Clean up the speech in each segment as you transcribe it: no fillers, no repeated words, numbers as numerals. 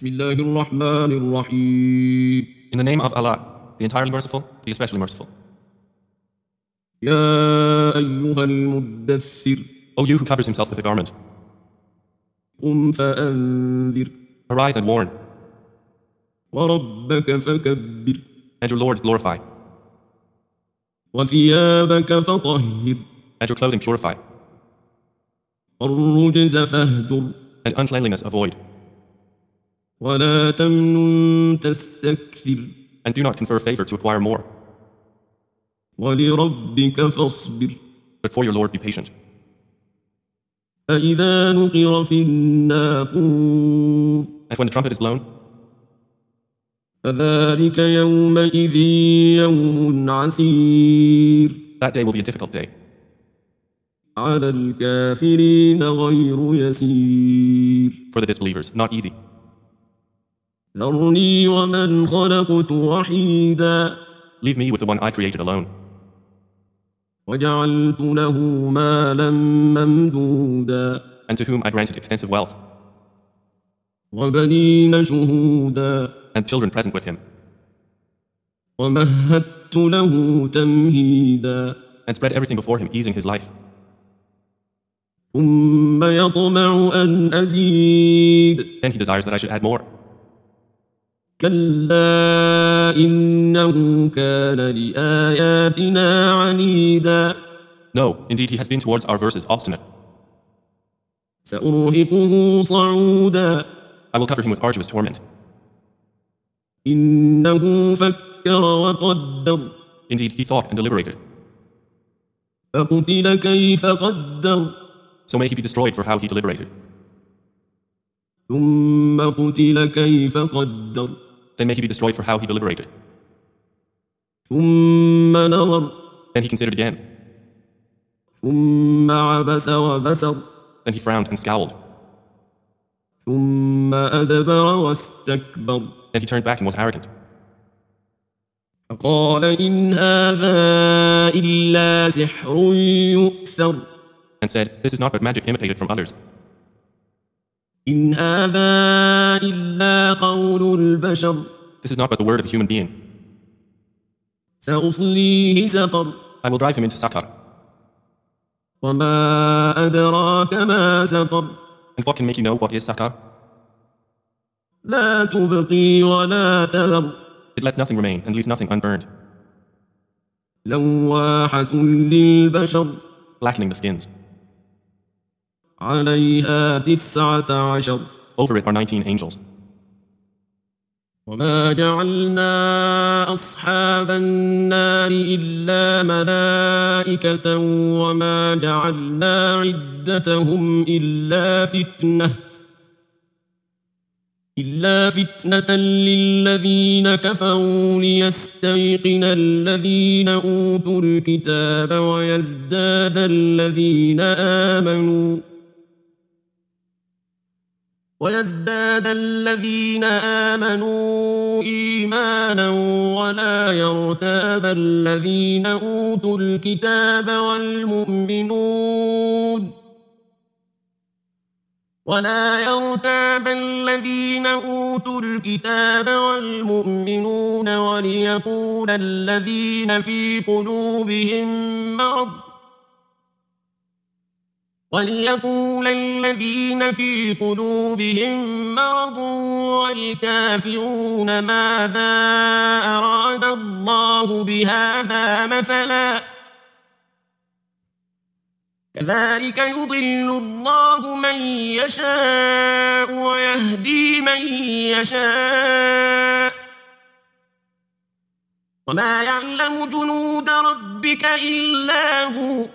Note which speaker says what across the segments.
Speaker 1: بسم الله الرحمن الرحيم.
Speaker 2: In the name of Allah, the entirely merciful, the especially merciful.
Speaker 1: يا أيها المدثر
Speaker 2: O you who covers himself with a garment,
Speaker 1: قم فأنذر
Speaker 2: arise and warn,
Speaker 1: وربك فكبر
Speaker 2: and your Lord glorify,
Speaker 1: وثيابك فطهر
Speaker 2: and your clothing purify,
Speaker 1: والرجز فاهجر
Speaker 2: and uncleanliness avoid,
Speaker 1: ولا تمنن تستكثر
Speaker 2: and do not confer favor to acquire more,
Speaker 1: ولربك فاصبر.
Speaker 2: but for your Lord be patient.
Speaker 1: فإذا نقر في الناقور
Speaker 2: And when the trumpet is blown,
Speaker 1: فذلك يومئذ يوم عسير
Speaker 2: that day will be a difficult day.
Speaker 1: على الكافرين غير يسير.
Speaker 2: For the disbelievers, not easy.
Speaker 1: ذرني ومن خلقت وحيدا
Speaker 2: Leave me with the one I created alone,
Speaker 1: وجعلت له مالا ممدودا
Speaker 2: and to whom I granted extensive wealth,
Speaker 1: وبنين شهودا
Speaker 2: and children present with him,
Speaker 1: ومهدت له تمهيدا
Speaker 2: and spread everything before him, easing his life.
Speaker 1: ثم يطمع أن أزيد
Speaker 2: Then he desires that I should add more.
Speaker 1: كلا إنه كان لآياتنا عنيدا
Speaker 2: No, indeed he has been towards our verses obstinate.
Speaker 1: سأرهقه صعودا
Speaker 2: I will cover him with arduous torment.
Speaker 1: إنه فكر وقدر
Speaker 2: Indeed he thought and deliberated.
Speaker 1: فقتل كيف قدر
Speaker 2: So may he be destroyed for how he deliberated.
Speaker 1: ثم قتل كيف قدر
Speaker 2: Then may he be destroyed for how he deliberated.
Speaker 1: ثم نظر
Speaker 2: Then he considered again.
Speaker 1: ثم عبس وبسر
Speaker 2: Then he frowned and scowled.
Speaker 1: ثم أدبر واستكبر
Speaker 2: Then he turned back and was arrogant.
Speaker 1: فقال إن هذا إلا سحر يؤثر
Speaker 2: And said, this is not but magic imitated from others.
Speaker 1: إن هذا إلا قول البشر
Speaker 2: This is not but the word of a human being.
Speaker 1: سأصليه سقر
Speaker 2: I will drive him into Sakar.
Speaker 1: وما أدراك ما سقر
Speaker 2: And what can make you know what is Sakar?
Speaker 1: لا تبقي ولا تذر
Speaker 2: It lets nothing remain and leaves nothing unburned,
Speaker 1: لواحة للبشر
Speaker 2: blackening the skins.
Speaker 1: عليها 19
Speaker 2: Over it are 19 angels.
Speaker 1: وما جعلنا أصحاب النار إلا ملائكة وما جعلنا عدتهم إلا فتنة للذين كفروا ليستيقن الذين أوتوا الكتاب ويزداد الذين آمنوا إيمانا ولا يرتاب الذين أوتوا الكتاب والمؤمنون وليقول الذين في قلوبهم مرض والكافرون ماذا أراد الله بهذا مثلا كذلك يضل الله من يشاء ويهدي من يشاء وما يعلم جنود ربك إلا هو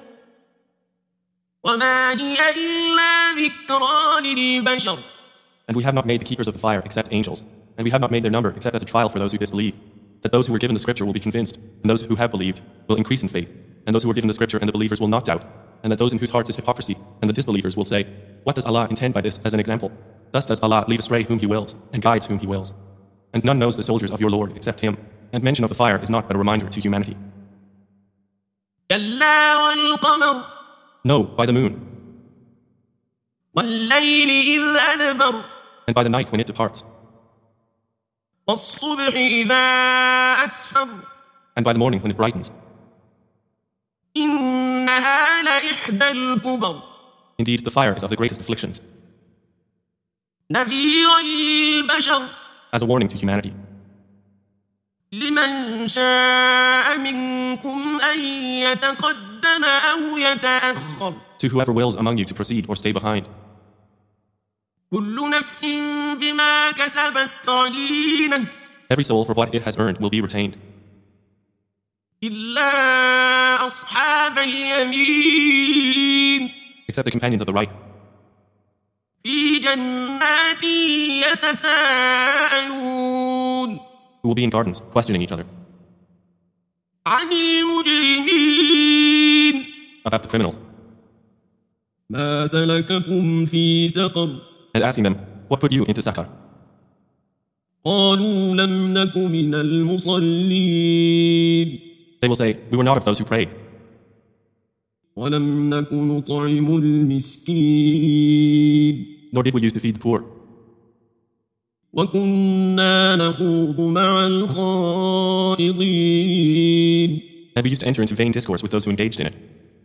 Speaker 1: وما هي إلا ذكرى للبشر.
Speaker 2: And we have not made the keepers of the fire except angels, and we have not made their number except as a trial for those who disbelieve, that those who were given the scripture will be convinced, and those who have believed will increase in faith, and those who were given the scripture and the believers will not doubt, and that those in whose hearts is hypocrisy and the disbelievers will say, what does Allah intend by this as an example? Thus does Allah lead astray whom He wills, and guides whom He wills. And none knows the soldiers of your Lord except Him, and mention of the fire is not but a reminder to humanity.
Speaker 1: كلا والقمر
Speaker 2: No, by the moon,
Speaker 1: والليل إذ أدبر
Speaker 2: and by the night when it departs,
Speaker 1: والصبح إذا أسفر
Speaker 2: and by the morning when it brightens.
Speaker 1: إنها لإحدى الكبر
Speaker 2: Indeed, the fire is of the greatest afflictions,
Speaker 1: نذيرا للبشر
Speaker 2: as a warning to humanity.
Speaker 1: لمن شاء منكم أن يتقدم أو يتأخر
Speaker 2: To whoever wills among you to proceed or stay behind.
Speaker 1: كل نفس بما كسبت رهينة
Speaker 2: Every soul for what it has earned will be retained,
Speaker 1: إلا أصحاب اليمين
Speaker 2: except the companions of the right,
Speaker 1: في جنات يتساءلون
Speaker 2: who will be in gardens, questioning each other
Speaker 1: عن المجرمين
Speaker 2: about the criminals,
Speaker 1: ما سلككم في سقر
Speaker 2: and asking them, what put you into Sakar?
Speaker 1: قالوا لم نك من المصلين
Speaker 2: They will say, we were not of those who prayed,
Speaker 1: ولم نك نطعم المسكين
Speaker 2: nor did we use to feed the poor,
Speaker 1: وكنا نخوض مع الخائضين
Speaker 2: and we used to enter into vain discourse with those who engaged in it,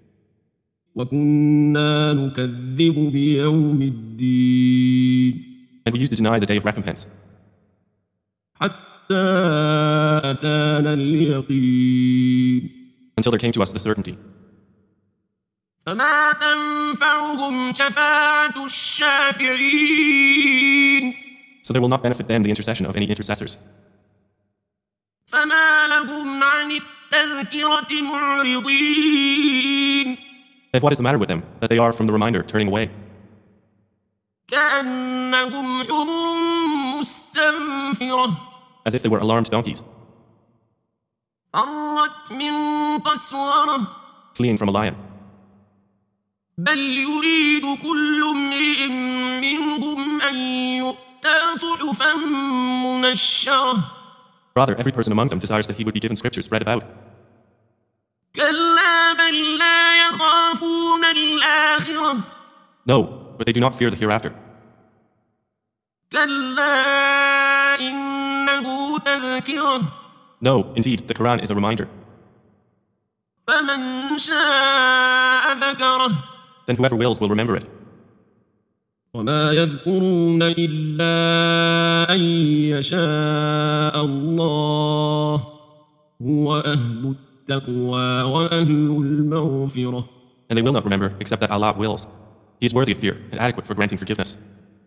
Speaker 1: وكنا نكذب بيوم الدين
Speaker 2: and we used to deny the day of recompense,
Speaker 1: حتى أتانا اليقين
Speaker 2: until there came to us the certainty.
Speaker 1: فما تنفعهم شفاعة الشافعين
Speaker 2: So there will not benefit them the intercession of any intercessors.
Speaker 1: فما لهم عن التذكرة معرضين
Speaker 2: Then what is the matter with them, that they are from the reminder turning away,
Speaker 1: كأنهم حمر مستنفرة
Speaker 2: as if they were alarmed donkeys,
Speaker 1: فرت من قسورة
Speaker 2: fleeing from a lion?
Speaker 1: بل يريد كل امرئ منهم أن يؤتى صحفا منشرة
Speaker 2: Rather, every person among them desires that he would be given scriptures read about.
Speaker 1: كلا بل لا يخافون الآخرة
Speaker 2: No, but they do not fear the hereafter.
Speaker 1: كلا إنه تذكرة
Speaker 2: No, indeed, the Quran is a reminder.
Speaker 1: فمن شاء ذكره
Speaker 2: Then whoever wills will remember it.
Speaker 1: وما يذكرون إلا أن يشاء الله هو أهل التقوى وأهل المغفرة
Speaker 2: And they will not remember except that Allah wills. He is worthy of fear and adequate for granting forgiveness.